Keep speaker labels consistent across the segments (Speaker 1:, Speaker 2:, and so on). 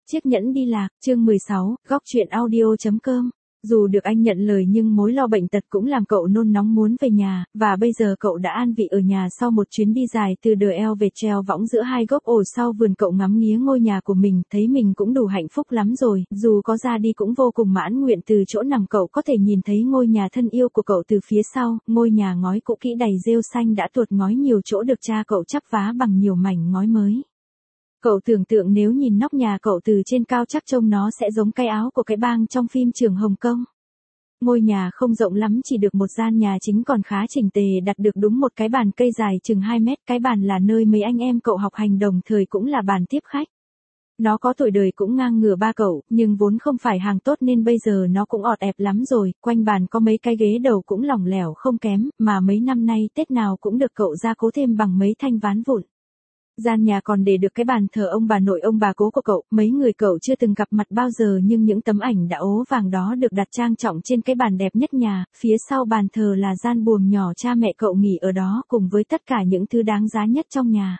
Speaker 1: Chiếc nhẫn đi lạc, chương 16, góc truyện audio.com. Dù được anh nhận lời nhưng mối lo bệnh tật cũng làm cậu nôn nóng muốn về nhà, và bây giờ cậu đã an vị ở nhà sau một chuyến đi dài từ The Eo về treo võng giữa hai gốc ổi sau vườn. Cậu ngắm nghía ngôi nhà của mình, thấy mình cũng đủ hạnh phúc lắm rồi, dù có ra đi cũng vô cùng mãn nguyện. Từ chỗ nằm cậu có thể nhìn thấy ngôi nhà thân yêu của cậu từ phía sau, ngôi nhà ngói cũ kỹ đầy rêu xanh đã tuột ngói nhiều chỗ được cha cậu chắp vá bằng nhiều mảnh ngói mới. Cậu tưởng tượng nếu nhìn nóc nhà cậu từ trên cao chắc trông nó sẽ giống cái áo của cái bang trong phim Trường Hồng Kông. Ngôi nhà không rộng lắm, chỉ được một gian nhà chính còn khá chỉnh tề, đặt được đúng một cái bàn cây dài chừng 2 mét. Cái bàn là nơi mấy anh em cậu học hành, đồng thời cũng là bàn tiếp khách. Nó có tuổi đời cũng ngang ngửa ba cậu, nhưng vốn không phải hàng tốt nên bây giờ nó cũng ọt ẹp lắm rồi. Quanh bàn có mấy cái ghế đầu cũng lỏng lẻo không kém, mà mấy năm nay Tết nào cũng được cậu gia cố thêm bằng mấy thanh ván vụn. Gian nhà còn để được cái bàn thờ ông bà nội ông bà cố của cậu, mấy người cậu chưa từng gặp mặt bao giờ, nhưng những tấm ảnh đã ố vàng đó được đặt trang trọng trên cái bàn đẹp nhất nhà. Phía sau bàn thờ là gian buồng nhỏ cha mẹ cậu nghỉ ở đó, cùng với tất cả những thứ đáng giá nhất trong nhà.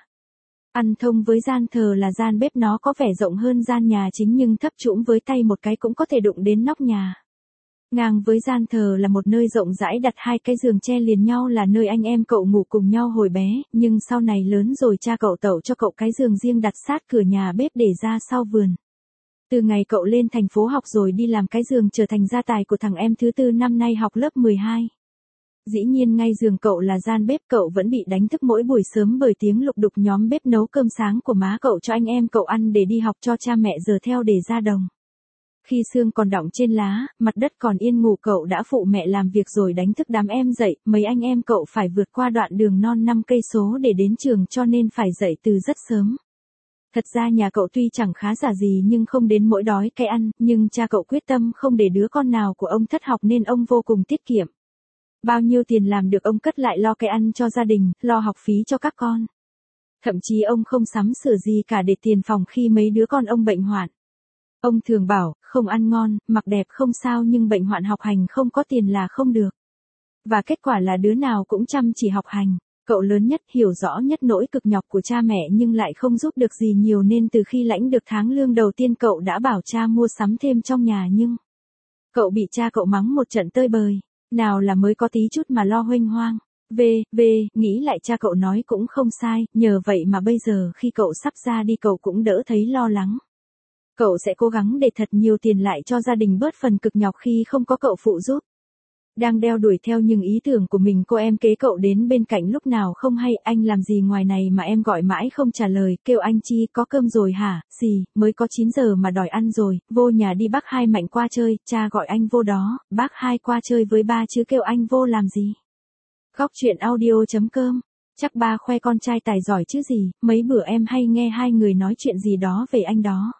Speaker 1: Ăn thông với gian thờ là gian bếp, nó có vẻ rộng hơn gian nhà chính nhưng thấp trũng, với tay một cái cũng có thể đụng đến nóc nhà. Ngang với gian thờ là một nơi rộng rãi đặt 2 cái giường che liền nhau, là nơi anh em cậu ngủ cùng nhau hồi bé, nhưng sau này lớn rồi cha cậu tậu cho cậu cái giường riêng đặt sát cửa nhà bếp để ra sau vườn. Từ ngày cậu lên thành phố học rồi đi làm, cái giường trở thành gia tài của thằng em thứ tư năm nay học lớp 12. Dĩ nhiên ngay giường cậu là gian bếp, cậu vẫn bị đánh thức mỗi buổi sớm bởi tiếng lục đục nhóm bếp nấu cơm sáng của má cậu cho anh em cậu ăn để đi học, cho cha mẹ giờ theo để ra đồng. Khi sương còn đọng trên lá, mặt đất còn yên ngủ, cậu đã phụ mẹ làm việc rồi đánh thức đám em dậy. Mấy anh em cậu phải vượt qua đoạn đường non 5 cây số để đến trường, cho nên phải dậy từ rất sớm. Thật ra nhà cậu tuy chẳng khá giả gì nhưng không đến mỗi đói cái ăn, nhưng cha cậu quyết tâm không để đứa con nào của ông thất học nên ông vô cùng tiết kiệm. Bao nhiêu tiền làm được ông cất lại lo cái ăn cho gia đình, lo học phí cho các con. Thậm chí ông không sắm sửa gì cả để tiền phòng khi mấy đứa con ông bệnh hoạn. Ông thường bảo, không ăn ngon, mặc đẹp không sao, nhưng bệnh hoạn học hành không có tiền là không được. Và kết quả là đứa nào cũng chăm chỉ học hành. Cậu lớn nhất, hiểu rõ nhất nỗi cực nhọc của cha mẹ nhưng lại không giúp được gì nhiều, nên từ khi lãnh được tháng lương đầu tiên cậu đã bảo cha mua sắm thêm trong nhà, nhưng cậu bị cha cậu mắng một trận tơi bời. Nào là mới có tí chút mà lo huênh hoang. Nghĩ lại cha cậu nói cũng không sai, nhờ vậy mà bây giờ khi cậu sắp ra đi cậu cũng đỡ thấy lo lắng. Cậu sẽ cố gắng để thật nhiều tiền lại cho gia đình bớt phần cực nhọc khi không có cậu phụ giúp. Đang đeo đuổi theo những ý tưởng của mình, cô em kế cậu đến bên cạnh lúc nào không hay. Anh làm gì ngoài này mà em gọi mãi không trả lời, kêu anh chi, có cơm rồi hả? Gì, mới có 9 giờ mà đòi ăn rồi, vô nhà đi, bác Hai Mạnh qua chơi, cha gọi anh vô đó, bác Hai qua chơi với ba chứ kêu anh vô làm gì. Góc truyện audio.com. Chắc ba khoe con trai tài giỏi chứ gì, mấy bữa em hay nghe hai người nói chuyện gì đó về anh đó.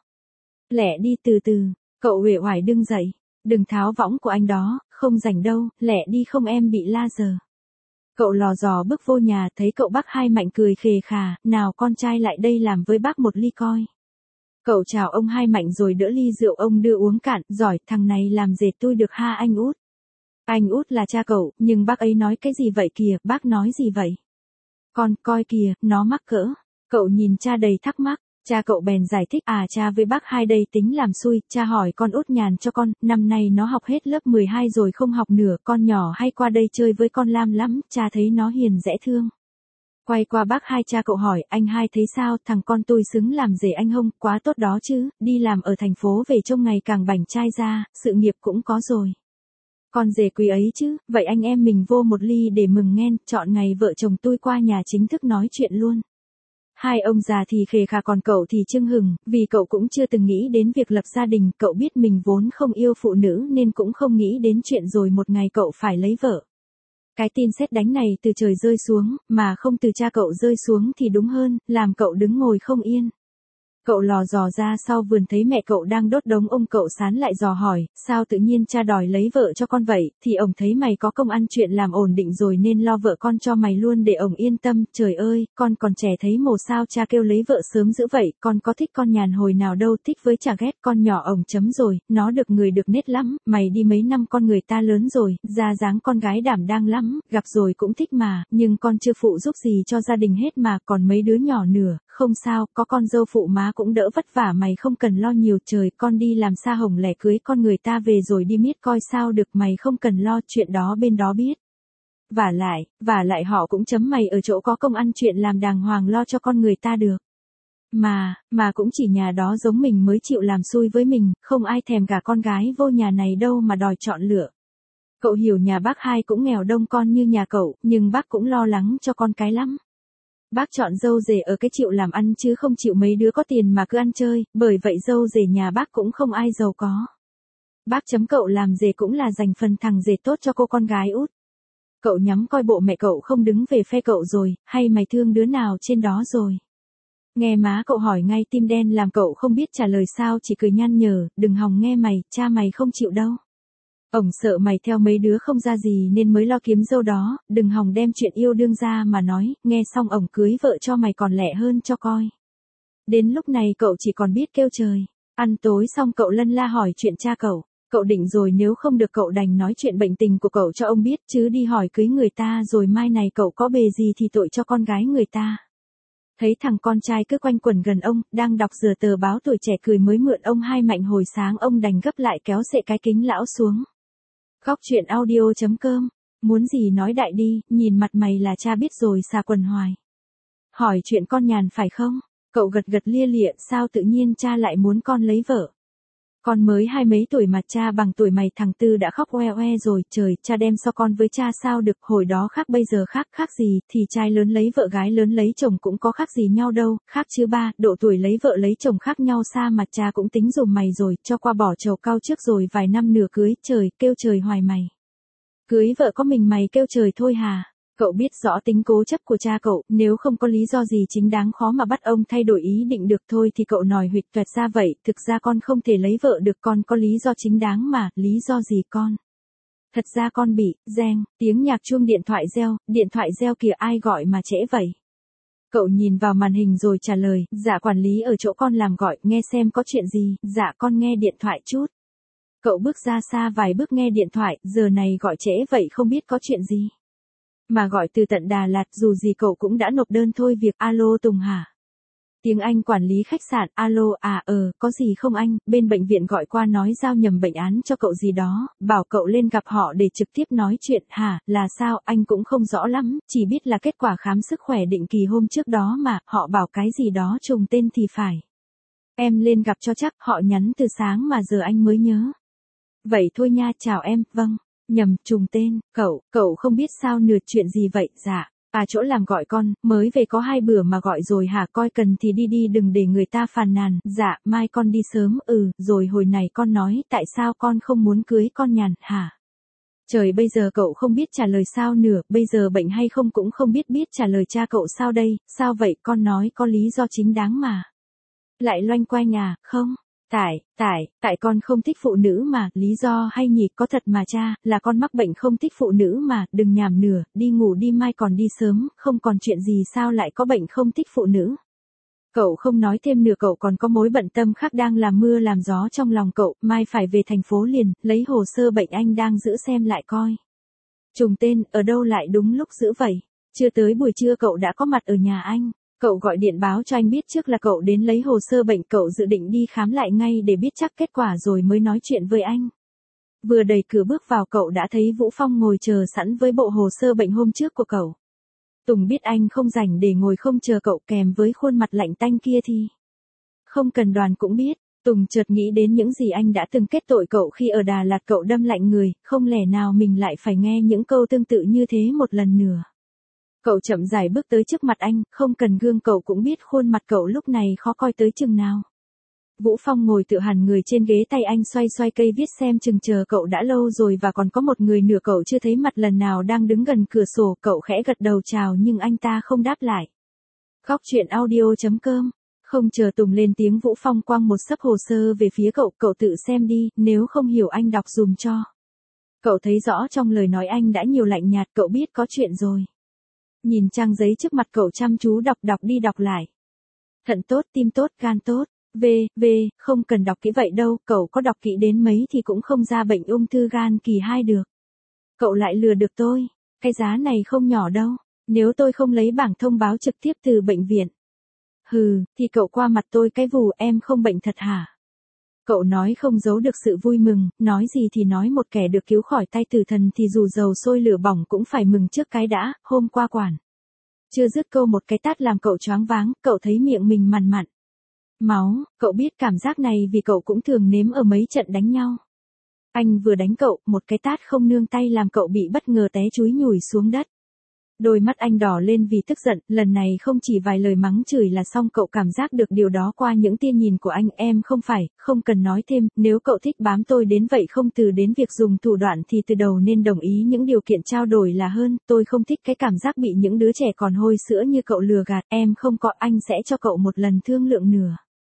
Speaker 1: Lẹ đi, từ từ, cậu uể oải đứng dậy, đừng tháo võng của anh đó, không rảnh đâu, lẹ đi không em bị la giờ. Cậu lò dò bước vô nhà, thấy cậu bác Hai Mạnh cười khề khà, nào con trai lại đây làm với bác một ly coi. Cậu chào ông Hai Mạnh rồi đỡ ly rượu ông đưa uống cạn, giỏi, thằng này làm dệt tôi được ha anh Út. Anh Út là cha cậu, nhưng bác ấy nói cái gì vậy kìa, bác nói gì vậy? Con coi kìa, nó mắc cỡ. Cậu nhìn cha đầy thắc mắc. Cha cậu bèn giải thích, cha với bác Hai đây tính làm xui, cha hỏi con Út nhàn cho con, năm nay nó học hết lớp 12 rồi không học nữa, con nhỏ hay qua đây chơi với con Lam lắm, cha thấy nó hiền dễ thương. Quay qua bác Hai, cha cậu hỏi, anh Hai thấy sao, thằng con tôi xứng làm rể anh hông, quá tốt đó chứ, đi làm ở thành phố về trông ngày càng bảnh trai ra, sự nghiệp cũng có rồi. Con rể quý ấy chứ, vậy anh em mình vô một ly để mừng nghen, chọn ngày vợ chồng tôi qua nhà chính thức nói chuyện luôn. Hai ông già thì khề khà còn cậu thì chưng hừng, vì cậu cũng chưa từng nghĩ đến việc lập gia đình, cậu biết mình vốn không yêu phụ nữ nên cũng không nghĩ đến chuyện rồi một ngày cậu phải lấy vợ. Cái tin sét đánh này từ trời rơi xuống, mà không từ cha cậu rơi xuống thì đúng hơn, làm cậu đứng ngồi không yên. Cậu lò dò ra sau vườn thấy mẹ cậu đang đốt đống, ông cậu sán lại dò hỏi, sao tự nhiên cha đòi lấy vợ cho con vậy, thì ông thấy mày có công ăn chuyện làm ổn định rồi nên lo vợ con cho mày luôn để ông yên tâm. Trời ơi, con còn trẻ thấy mồ sao cha kêu lấy vợ sớm dữ vậy, con có thích con nhàn hồi nào đâu, thích với chả ghét, con nhỏ ông chấm rồi, nó được người được nết lắm, mày đi mấy năm con người ta lớn rồi, ra dáng con gái đảm đang lắm, gặp rồi cũng thích mà, nhưng con chưa phụ giúp gì cho gia đình hết mà, còn mấy đứa nhỏ nữa, không sao, có con dâu phụ má cũng đỡ vất vả, mày không cần lo nhiều, trời, con đi làm xa hồng lẻ cưới con người ta về rồi đi miết coi sao được, mày không cần lo, chuyện đó bên đó biết. Vả lại họ cũng chấm mày ở chỗ có công ăn chuyện làm đàng hoàng lo cho con người ta được. Mà cũng chỉ nhà đó giống mình mới chịu làm xui với mình, không ai thèm cả con gái vô nhà này đâu mà đòi chọn lựa. Cậu hiểu nhà bác hai cũng nghèo đông con như nhà cậu, nhưng bác cũng lo lắng cho con cái lắm. Bác chọn dâu rể ở cái chịu làm ăn chứ không chịu mấy đứa có tiền mà cứ ăn chơi, bởi vậy dâu rể nhà bác cũng không ai giàu có. Bác chấm cậu làm rể cũng là dành phần thằng rể tốt cho cô con gái út. Cậu nhắm coi bộ mẹ cậu không đứng về phe cậu rồi, hay mày thương đứa nào trên đó rồi. Nghe má cậu hỏi ngay tim đen làm cậu không biết trả lời sao, chỉ cười nhăn nhở, đừng hòng nghe mày, cha mày không chịu đâu. Ổng sợ mày theo mấy đứa không ra gì nên mới lo kiếm dâu đó, đừng hòng đem chuyện yêu đương ra mà nói, nghe xong ổng cưới vợ cho mày còn lẹ hơn cho coi. Đến lúc này cậu chỉ còn biết kêu trời. Ăn tối xong cậu lân la hỏi chuyện cha cậu. Cậu định rồi nếu không được cậu đành nói chuyện bệnh tình của cậu cho ông biết chứ đi hỏi cưới người ta rồi mai này cậu có bề gì thì tội cho con gái người ta. Thấy thằng con trai cứ quanh quẩn gần ông, đang đọc dừa tờ báo Tuổi Trẻ cười mới mượn ông hai mạnh hồi sáng, ông đành gấp lại kéo xệ cái kính lão xuống. Góc chuyện audio.com, muốn gì nói đại đi, nhìn mặt mày là cha biết rồi xà quần hoài. Hỏi chuyện con nhàn phải không? Cậu gật gật lia lịa, sao tự nhiên cha lại muốn con lấy vợ? Con mới 20 mấy tuổi mà cha bằng tuổi mày, thằng Tư đã khóc oe oe rồi, trời, cha đem so con với cha sao được, hồi đó khác bây giờ khác gì, thì trai lớn lấy vợ gái lớn lấy chồng cũng có khác gì nhau đâu, khác chứ ba, độ tuổi lấy vợ lấy chồng khác nhau xa mà cha cũng tính dùm mày rồi, cho qua bỏ trầu cau trước rồi vài năm nửa cưới, trời, kêu trời hoài mày. Cưới vợ có mình mày kêu trời thôi hà. Cậu biết rõ tính cố chấp của cha cậu, nếu không có lý do gì chính đáng khó mà bắt ông thay đổi ý định được thôi thì cậu nòi huỵch toẹt ra vậy, thực ra con không thể lấy vợ được, con có lý do chính đáng mà, lý do gì con? Thật ra con bị, reng, tiếng nhạc chuông điện thoại reo kìa, ai gọi mà trễ vậy? Cậu nhìn vào màn hình rồi trả lời, dạ quản lý ở chỗ con làm gọi, nghe xem có chuyện gì, dạ con nghe điện thoại chút. Cậu bước ra xa vài bước nghe điện thoại, giờ này gọi trễ vậy không biết có chuyện gì. Mà gọi từ tận Đà Lạt, dù gì cậu cũng đã nộp đơn thôi việc. Alo Tùng hả? Tiếng Anh quản lý khách sạn, alo, có gì không anh, bên bệnh viện gọi qua nói giao nhầm bệnh án cho cậu gì đó, bảo cậu lên gặp họ để trực tiếp nói chuyện, hả, là sao, anh cũng không rõ lắm, chỉ biết là kết quả khám sức khỏe định kỳ hôm trước đó mà, họ bảo cái gì đó trùng tên thì phải. Em lên gặp cho chắc, họ nhắn từ sáng mà giờ anh mới nhớ. Vậy thôi nha, chào em, vâng. Nhầm, trùng tên, cậu không biết sao nửa chuyện gì vậy, dạ. Chỗ làm gọi con, mới về có 2 bữa mà gọi rồi hả, coi cần thì đi đừng để người ta phàn nàn, dạ, mai con đi sớm, rồi hồi này con nói, tại sao con không muốn cưới con nhàn, hả? Trời, bây giờ cậu không biết trả lời sao nữa, bây giờ bệnh hay không cũng không biết trả lời cha cậu sao đây, sao vậy, con nói có lý do chính đáng mà. Lại loanh quanh không? Tại con không thích phụ nữ mà, lý do hay nhỉ, có thật mà cha, là con mắc bệnh không thích phụ nữ mà, đừng nhảm nửa, đi ngủ đi, mai còn đi sớm, không còn chuyện gì sao lại có bệnh không thích phụ nữ. Cậu không nói thêm nữa, cậu còn có mối bận tâm khác đang làm mưa làm gió trong lòng cậu, mai phải về thành phố liền, lấy hồ sơ bệnh anh đang giữ xem lại coi. Trùng tên, ở đâu lại đúng lúc giữ vậy, chưa tới buổi trưa cậu đã có mặt ở nhà anh. Cậu gọi điện báo cho anh biết trước là cậu đến lấy hồ sơ bệnh, cậu dự định đi khám lại ngay để biết chắc kết quả rồi mới nói chuyện với anh. Vừa đẩy cửa bước vào cậu đã thấy Vũ Phong ngồi chờ sẵn với bộ hồ sơ bệnh hôm trước của cậu. Tùng biết anh không rảnh để ngồi không chờ cậu, kèm với khuôn mặt lạnh tanh kia thì không cần Đoàn cũng biết. Tùng chợt nghĩ đến những gì anh đã từng kết tội cậu khi ở Đà Lạt, cậu đâm lạnh người, không lẽ nào mình lại phải nghe những câu tương tự như thế một lần nữa. Cậu chậm rãi bước tới trước mặt anh, không cần gương cậu cũng biết khuôn mặt cậu lúc này khó coi tới chừng nào. Vũ Phong ngồi tựa hẳn người trên ghế, tay anh xoay cây viết xem chừng chờ cậu đã lâu rồi và còn có một người nửa cậu chưa thấy mặt lần nào đang đứng gần cửa sổ, cậu khẽ gật đầu chào nhưng anh ta không đáp lại. Góc chuyện audio.com, không chờ Tùng lên tiếng Vũ Phong quăng một xấp hồ sơ về phía cậu, cậu tự xem đi, nếu không hiểu anh đọc dùm cho. Cậu thấy rõ trong lời nói anh đã nhiều lạnh nhạt, cậu biết có chuyện rồi. Nhìn trang giấy trước mặt cậu chăm chú đọc đi đọc lại. Thận tốt, tim tốt, gan tốt. Không cần đọc kỹ vậy đâu, cậu có đọc kỹ đến mấy thì cũng không ra bệnh ung thư gan kỳ 2 được. Cậu lại lừa được tôi. Cái giá này không nhỏ đâu. Nếu tôi không lấy bảng thông báo trực tiếp từ bệnh viện. Hừ, thì cậu qua mặt tôi cái vù, em không bệnh thật hả? Cậu nói không giấu được sự vui mừng, nói gì thì nói, một kẻ được cứu khỏi tay tử thần thì dù dầu sôi lửa bỏng cũng phải mừng trước cái đã, hôm qua quản. Chưa dứt câu một cái tát làm cậu choáng váng, cậu thấy miệng mình mằn mặn. Máu, cậu biết cảm giác này vì cậu cũng thường nếm ở mấy trận đánh nhau. Anh vừa đánh cậu, một cái tát không nương tay làm cậu bị bất ngờ té chúi nhủi xuống đất. Đôi mắt anh đỏ lên vì tức giận, lần này không chỉ vài lời mắng chửi là xong, cậu cảm giác được điều đó qua những tia nhìn của anh. Em không cần nói thêm, nếu cậu thích bám tôi đến vậy không từ đến việc dùng thủ đoạn thì từ đầu nên đồng ý những điều kiện trao đổi là hơn, tôi không thích cái cảm giác bị những đứa trẻ còn hôi sữa như cậu lừa gạt, em không có, anh sẽ cho cậu một lần thương lượng nửa.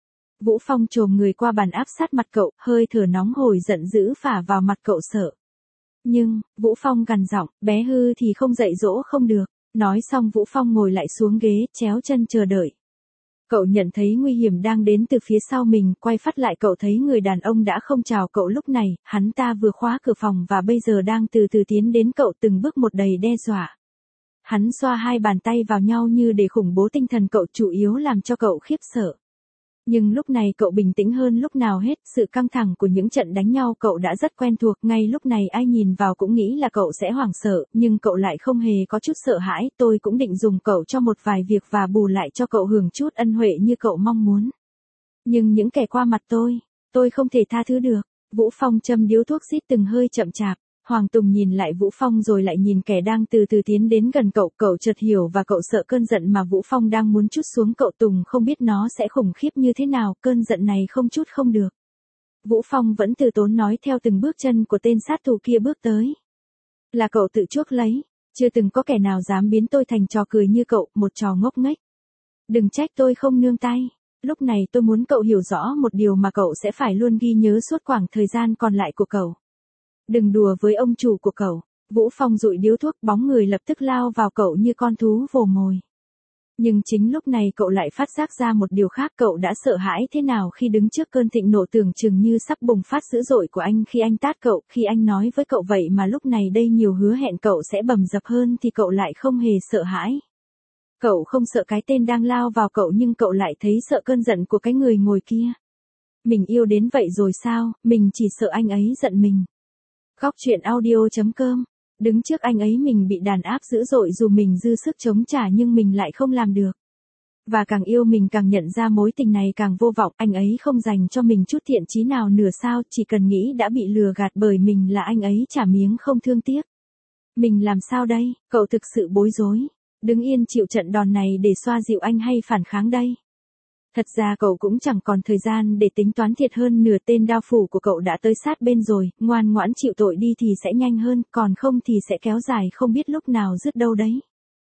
Speaker 1: Vũ Phong chồm người qua bàn áp sát mặt cậu, hơi thở nóng hổi giận dữ phả vào mặt cậu sợ. Nhưng, Vũ Phong gằn giọng, bé hư thì không dạy dỗ không được. Nói xong Vũ Phong ngồi lại xuống ghế, chéo chân chờ đợi. Cậu nhận thấy nguy hiểm đang đến từ phía sau mình, quay phát lại cậu thấy người đàn ông đã không chào cậu lúc này, hắn ta vừa khóa cửa phòng và bây giờ đang từ từ tiến đến cậu từng bước một đầy đe dọa. Hắn xoa hai bàn tay vào nhau như để khủng bố tinh thần cậu, chủ yếu làm cho cậu khiếp sợ. Nhưng lúc này cậu bình tĩnh hơn lúc nào hết, sự căng thẳng của những trận đánh nhau cậu đã rất quen thuộc, ngay lúc này ai nhìn vào cũng nghĩ là cậu sẽ hoảng sợ, nhưng cậu lại không hề có chút sợ hãi, tôi cũng định dùng cậu cho một vài việc và bù lại cho cậu hưởng chút ân huệ như cậu mong muốn. Nhưng những kẻ qua mặt tôi không thể tha thứ được. Vũ Phong châm điếu thuốc rít từng hơi chậm chạp. Hoàng Tùng nhìn lại Vũ Phong rồi lại nhìn kẻ đang từ từ tiến đến gần cậu, cậu chợt hiểu và cậu sợ cơn giận mà Vũ Phong đang muốn trút xuống cậu. Tùng không biết nó sẽ khủng khiếp như thế nào, cơn giận này không trút không được. Vũ Phong vẫn từ tốn nói theo từng bước chân của tên sát thủ kia bước tới. Là cậu tự chuốc lấy, chưa từng có kẻ nào dám biến tôi thành trò cười như cậu, một trò ngốc nghếch. Đừng trách tôi không nương tay. Lúc này tôi muốn cậu hiểu rõ một điều mà cậu sẽ phải luôn ghi nhớ suốt khoảng thời gian còn lại của cậu. Đừng đùa với ông chủ của cậu. Vũ Phong dụi điếu thuốc, bóng người lập tức lao vào cậu như con thú vồ mồi. Nhưng chính lúc này cậu lại phát giác ra một điều khác, cậu đã sợ hãi thế nào khi đứng trước cơn thịnh nộ tưởng chừng như sắp bùng phát dữ dội của anh khi anh tát cậu, khi anh nói với cậu vậy mà lúc này đây nhiều hứa hẹn cậu sẽ bầm dập hơn thì cậu lại không hề sợ hãi. Cậu không sợ cái tên đang lao vào cậu nhưng cậu lại thấy sợ cơn giận của cái người ngồi kia. Mình yêu đến vậy rồi sao, mình chỉ sợ anh ấy giận mình. Góc truyện audio.com. Đứng trước anh ấy mình bị đàn áp dữ dội dù mình dư sức chống trả nhưng mình lại không làm được. Và càng yêu mình càng nhận ra mối tình này càng vô vọng, anh ấy không dành cho mình chút thiện chí nào nửa sao, chỉ cần nghĩ đã bị lừa gạt bởi mình là anh ấy trả miếng không thương tiếc. Mình làm sao đây, cậu thực sự bối rối. Đứng yên chịu trận đòn này để xoa dịu anh hay phản kháng đây? Thật ra cậu cũng chẳng còn thời gian để tính toán, thiệt hơn nửa tên đao phủ của cậu đã tới sát bên rồi, ngoan ngoãn chịu tội đi thì sẽ nhanh hơn, còn không thì sẽ kéo dài không biết lúc nào dứt đâu đấy.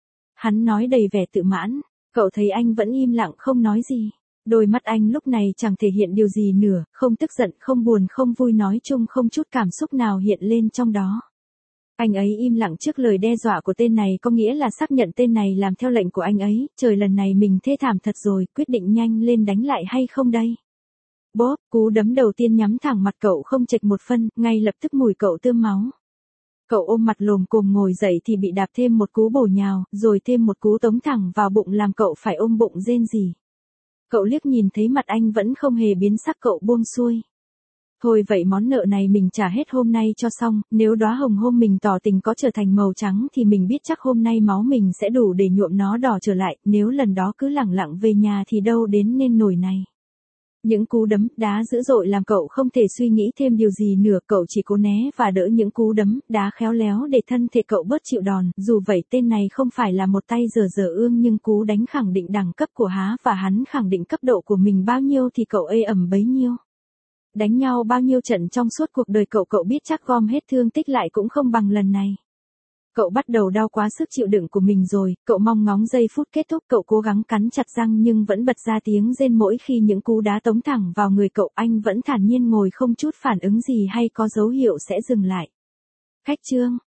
Speaker 1: Hắn nói đầy vẻ tự mãn, cậu thấy anh vẫn im lặng không nói gì. Đôi mắt anh lúc này chẳng thể hiện điều gì nữa, không tức giận, không buồn, không vui, nói chung không chút cảm xúc nào hiện lên trong đó. Anh ấy im lặng trước lời đe dọa của tên này có nghĩa là xác nhận tên này làm theo lệnh của anh ấy, trời lần này mình thê thảm thật rồi, quyết định nhanh lên đánh lại hay không đây? Bóp, cú đấm đầu tiên nhắm thẳng mặt cậu không chệch một phân, ngay lập tức mùi cậu tươm máu. Cậu ôm mặt lồm cồm ngồi dậy thì bị đạp thêm một cú bổ nhào, rồi thêm một cú tống thẳng vào bụng làm cậu phải ôm bụng rên rỉ. Cậu liếc nhìn thấy mặt anh vẫn không hề biến sắc, cậu buông xuôi. Thôi vậy món nợ này mình trả hết hôm nay cho xong, nếu đóa hồng hôm mình tỏ tình có trở thành màu trắng thì mình biết chắc hôm nay máu mình sẽ đủ để nhuộm nó đỏ trở lại, nếu lần đó cứ lẳng lặng về nhà thì đâu đến nên nổi này. Những cú đấm, đá dữ dội làm cậu không thể suy nghĩ thêm điều gì nữa, cậu chỉ cố né và đỡ những cú đấm, đá khéo léo để thân thể cậu bớt chịu đòn, dù vậy tên này không phải là một tay dở ương nhưng cú đánh khẳng định đẳng cấp của hắn và hắn khẳng định cấp độ của mình bao nhiêu thì cậu ê ẩm bấy nhiêu. Đánh nhau bao nhiêu trận trong suốt cuộc đời cậu biết chắc gom hết thương tích lại cũng không bằng lần này. Cậu bắt đầu đau quá sức chịu đựng của mình rồi, cậu mong ngóng giây phút kết thúc, cậu cố gắng cắn chặt răng nhưng vẫn bật ra tiếng rên mỗi khi những cú đá tống thẳng vào người cậu. Anh vẫn thản nhiên ngồi không chút phản ứng gì hay có dấu hiệu sẽ dừng lại. Khách trương,